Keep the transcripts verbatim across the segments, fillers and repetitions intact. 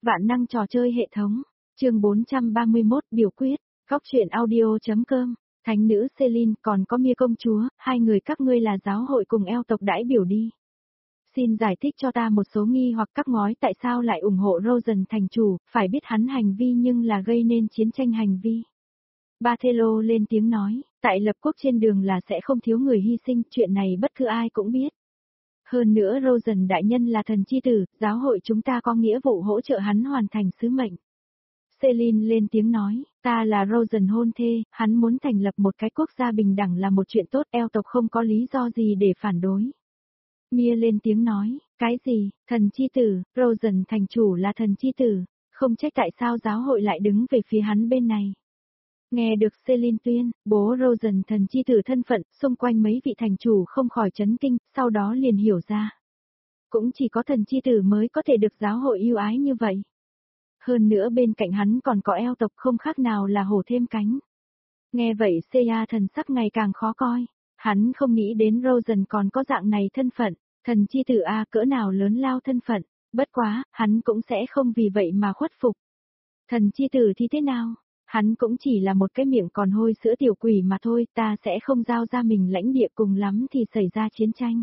Vạn năng trò chơi hệ thống. Chương bốn trăm ba mươi mốt biểu quyết. Góc truyện audio.com. Thánh nữ Celine còn có Mia công chúa, hai người các ngươi là giáo hội cùng eo tộc đãi biểu đi. Xin giải thích cho ta một số nghi hoặc các ngói tại sao lại ủng hộ Rosen thành chủ, phải biết hắn hành vi nhưng là gây nên chiến tranh hành vi. Barthelo lên tiếng nói, tại lập quốc trên đường là sẽ không thiếu người hy sinh, chuyện này bất cứ ai cũng biết. Hơn nữa Rosen đại nhân là thần chi tử, giáo hội chúng ta có nghĩa vụ hỗ trợ hắn hoàn thành sứ mệnh. Celine lên tiếng nói, ta là Rosen hôn thê, hắn muốn thành lập một cái quốc gia bình đẳng là một chuyện tốt, eo tộc không có lý do gì để phản đối. Mia lên tiếng nói, cái gì, thần chi tử, Rosen thành chủ là thần chi tử, không trách tại sao giáo hội lại đứng về phía hắn bên này. Nghe được Celine tuyên, bố Rosen thần chi tử thân phận, xung quanh mấy vị thành chủ không khỏi chấn kinh, sau đó liền hiểu ra. Cũng chỉ có thần chi tử mới có thể được giáo hội yêu ái như vậy. Hơn nữa bên cạnh hắn còn có eo tộc không khác nào là hổ thêm cánh. Nghe vậy Seiya thần sắc ngày càng khó coi, hắn không nghĩ đến Rosen còn có dạng này thân phận, thần chi tử A cỡ nào lớn lao thân phận, bất quá, hắn cũng sẽ không vì vậy mà khuất phục. Thần chi tử thì thế nào? Hắn cũng chỉ là một cái miệng còn hôi sữa tiểu quỷ mà thôi, ta sẽ không giao ra mình lãnh địa, cùng lắm thì xảy ra chiến tranh.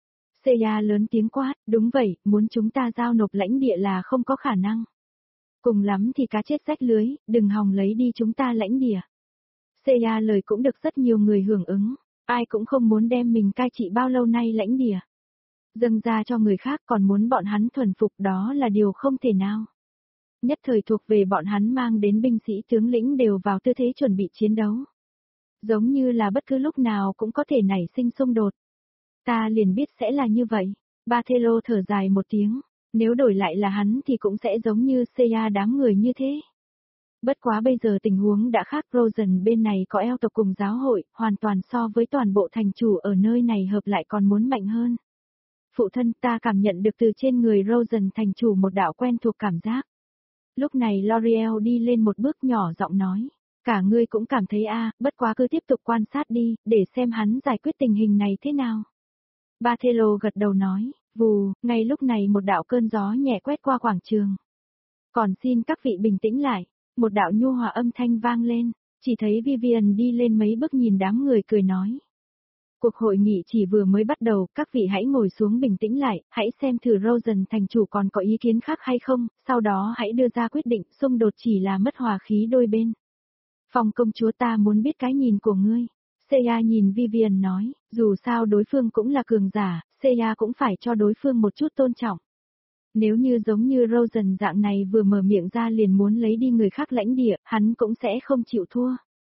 Seiya lớn tiếng quát, đúng vậy, muốn chúng ta giao nộp lãnh địa là không có khả năng. Cùng lắm thì cá chết rách lưới, đừng hòng lấy đi chúng ta lãnh địa. Seiya lời cũng được rất nhiều người hưởng ứng, ai cũng không muốn đem mình cai trị bao lâu nay lãnh địa. Dâng ra cho người khác còn muốn bọn hắn thuần phục, đó là điều không thể nào. Nhất thời thuộc về bọn hắn mang đến binh sĩ tướng lĩnh đều vào tư thế chuẩn bị chiến đấu. Giống như là bất cứ lúc nào cũng có thể nảy sinh xung đột. Ta liền biết sẽ là như vậy. Barthelo thở dài một tiếng, nếu đổi lại là hắn thì cũng sẽ giống như Seiya đám người như thế. Bất quá bây giờ tình huống đã khác, Rosen bên này có eo tộc cùng giáo hội, hoàn toàn so với toàn bộ thành chủ ở nơi này hợp lại còn muốn mạnh hơn. Phụ thân, ta cảm nhận được từ trên người Rosen thành chủ một đạo quen thuộc cảm giác. Lúc này L'Oreal đi lên một bước nhỏ giọng nói, cả ngươi cũng cảm thấy a, à, bất quá cứ tiếp tục quan sát đi, để xem hắn giải quyết tình hình này thế nào. Barthelo gật đầu nói, vù, ngay lúc này một đạo cơn gió nhẹ quét qua quảng trường. Còn xin các vị bình tĩnh lại, một đạo nhu hòa âm thanh vang lên, chỉ thấy Vivian đi lên mấy bước nhìn đám người cười nói. Cuộc hội nghị chỉ vừa mới bắt đầu, các vị hãy ngồi xuống bình tĩnh lại, hãy xem thử Rosen thành chủ còn có ý kiến khác hay không, sau đó hãy đưa ra quyết định, xung đột chỉ là mất hòa khí đôi bên. Phòng công chúa, ta muốn biết cái nhìn của ngươi. Seiya nhìn Vivian nói, dù sao đối phương cũng là cường giả, Seiya cũng phải cho đối phương một chút tôn trọng. Nếu như giống như Rosen dạng này vừa mở miệng ra liền muốn lấy đi người khác lãnh địa, hắn cũng sẽ không chịu thua.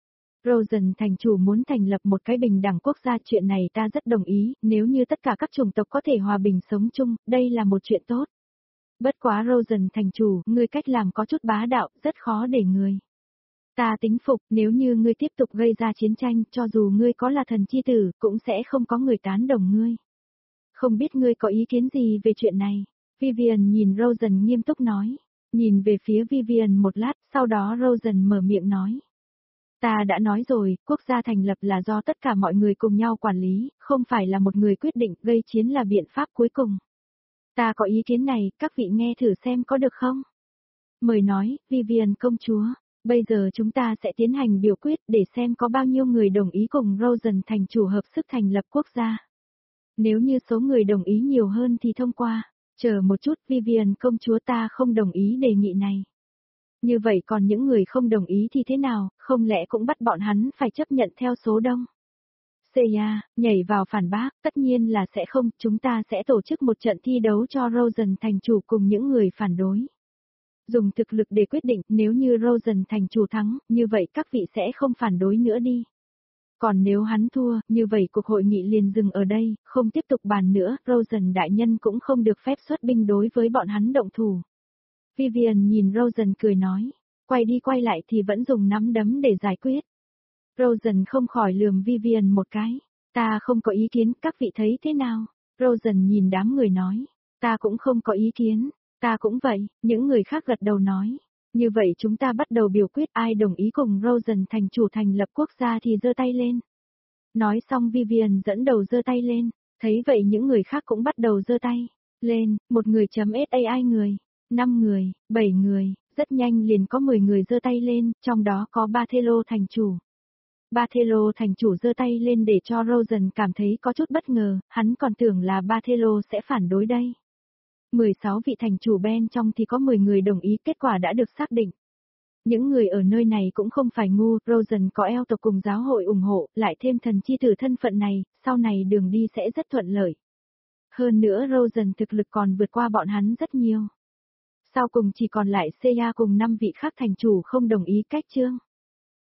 Rosen thành chủ muốn thành lập một cái bình đẳng quốc gia, chuyện này ta rất đồng ý, nếu như tất cả các chủng tộc có thể hòa bình sống chung, đây là một chuyện tốt. Bất quá Rosen thành chủ, ngươi cách làm có chút bá đạo, rất khó để người. Ta tính phục, nếu như ngươi tiếp tục gây ra chiến tranh, cho dù ngươi có là thần chi tử, cũng sẽ không có người tán đồng ngươi. Không biết ngươi có ý kiến gì về chuyện này? Vivian nhìn Rosen nghiêm túc nói. Nhìn về phía Vivian một lát, sau đó Rosen mở miệng nói. Ta đã nói rồi, quốc gia thành lập là do tất cả mọi người cùng nhau quản lý, không phải là một người quyết định, gây chiến là biện pháp cuối cùng. Ta có ý kiến này, các vị nghe thử xem có được không? Mời nói, Vivian công chúa, bây giờ chúng ta sẽ tiến hành biểu quyết để xem có bao nhiêu người đồng ý cùng Rosen thành chủ hợp sức thành lập quốc gia. Nếu như số người đồng ý nhiều hơn thì thông qua, chờ một chút, Vivian công chúa, ta không đồng ý đề nghị này. Như vậy còn những người không đồng ý thì thế nào, không lẽ cũng bắt bọn hắn phải chấp nhận theo số đông? Seiya, nhảy vào phản bác, tất nhiên là sẽ không, chúng ta sẽ tổ chức một trận thi đấu cho Rosen thành chủ cùng những người phản đối. Dùng thực lực để quyết định, nếu như Rosen thành chủ thắng, như vậy các vị sẽ không phản đối nữa đi. Còn nếu hắn thua, như vậy cuộc hội nghị liền dừng ở đây, không tiếp tục bàn nữa, Rosen đại nhân cũng không được phép xuất binh đối với bọn hắn động thủ. Vivian nhìn Rosen cười nói, quay đi quay lại thì vẫn dùng nắm đấm để giải quyết. Rosen không khỏi lườm Vivian một cái, ta không có ý kiến, các vị thấy thế nào? Rosen nhìn đám người nói, ta cũng không có ý kiến, ta cũng vậy, những người khác gật đầu nói. Như vậy chúng ta bắt đầu biểu quyết, ai đồng ý cùng Rosen thành chủ thành lập quốc gia thì giơ tay lên. Nói xong Vivian dẫn đầu giơ tay lên, thấy vậy những người khác cũng bắt đầu giơ tay lên, một người chấm ét a i người. năm người, bảy người, rất nhanh liền có mười người giơ tay lên, trong đó có Barthelo thành chủ. Barthelo thành chủ giơ tay lên để cho Rosen cảm thấy có chút bất ngờ, hắn còn tưởng là Barthelo sẽ phản đối đây. mười sáu vị thành chủ bên trong thì có mười người đồng ý, kết quả đã được xác định. Những người ở nơi này cũng không phải ngu, Rosen có eo tộc cùng giáo hội ủng hộ, lại thêm thần chi tử thân phận này, sau này đường đi sẽ rất thuận lợi. Hơn nữa Rosen thực lực còn vượt qua bọn hắn rất nhiều. Sau cùng chỉ còn lại Seiya cùng năm vị khác thành chủ không đồng ý cách chương.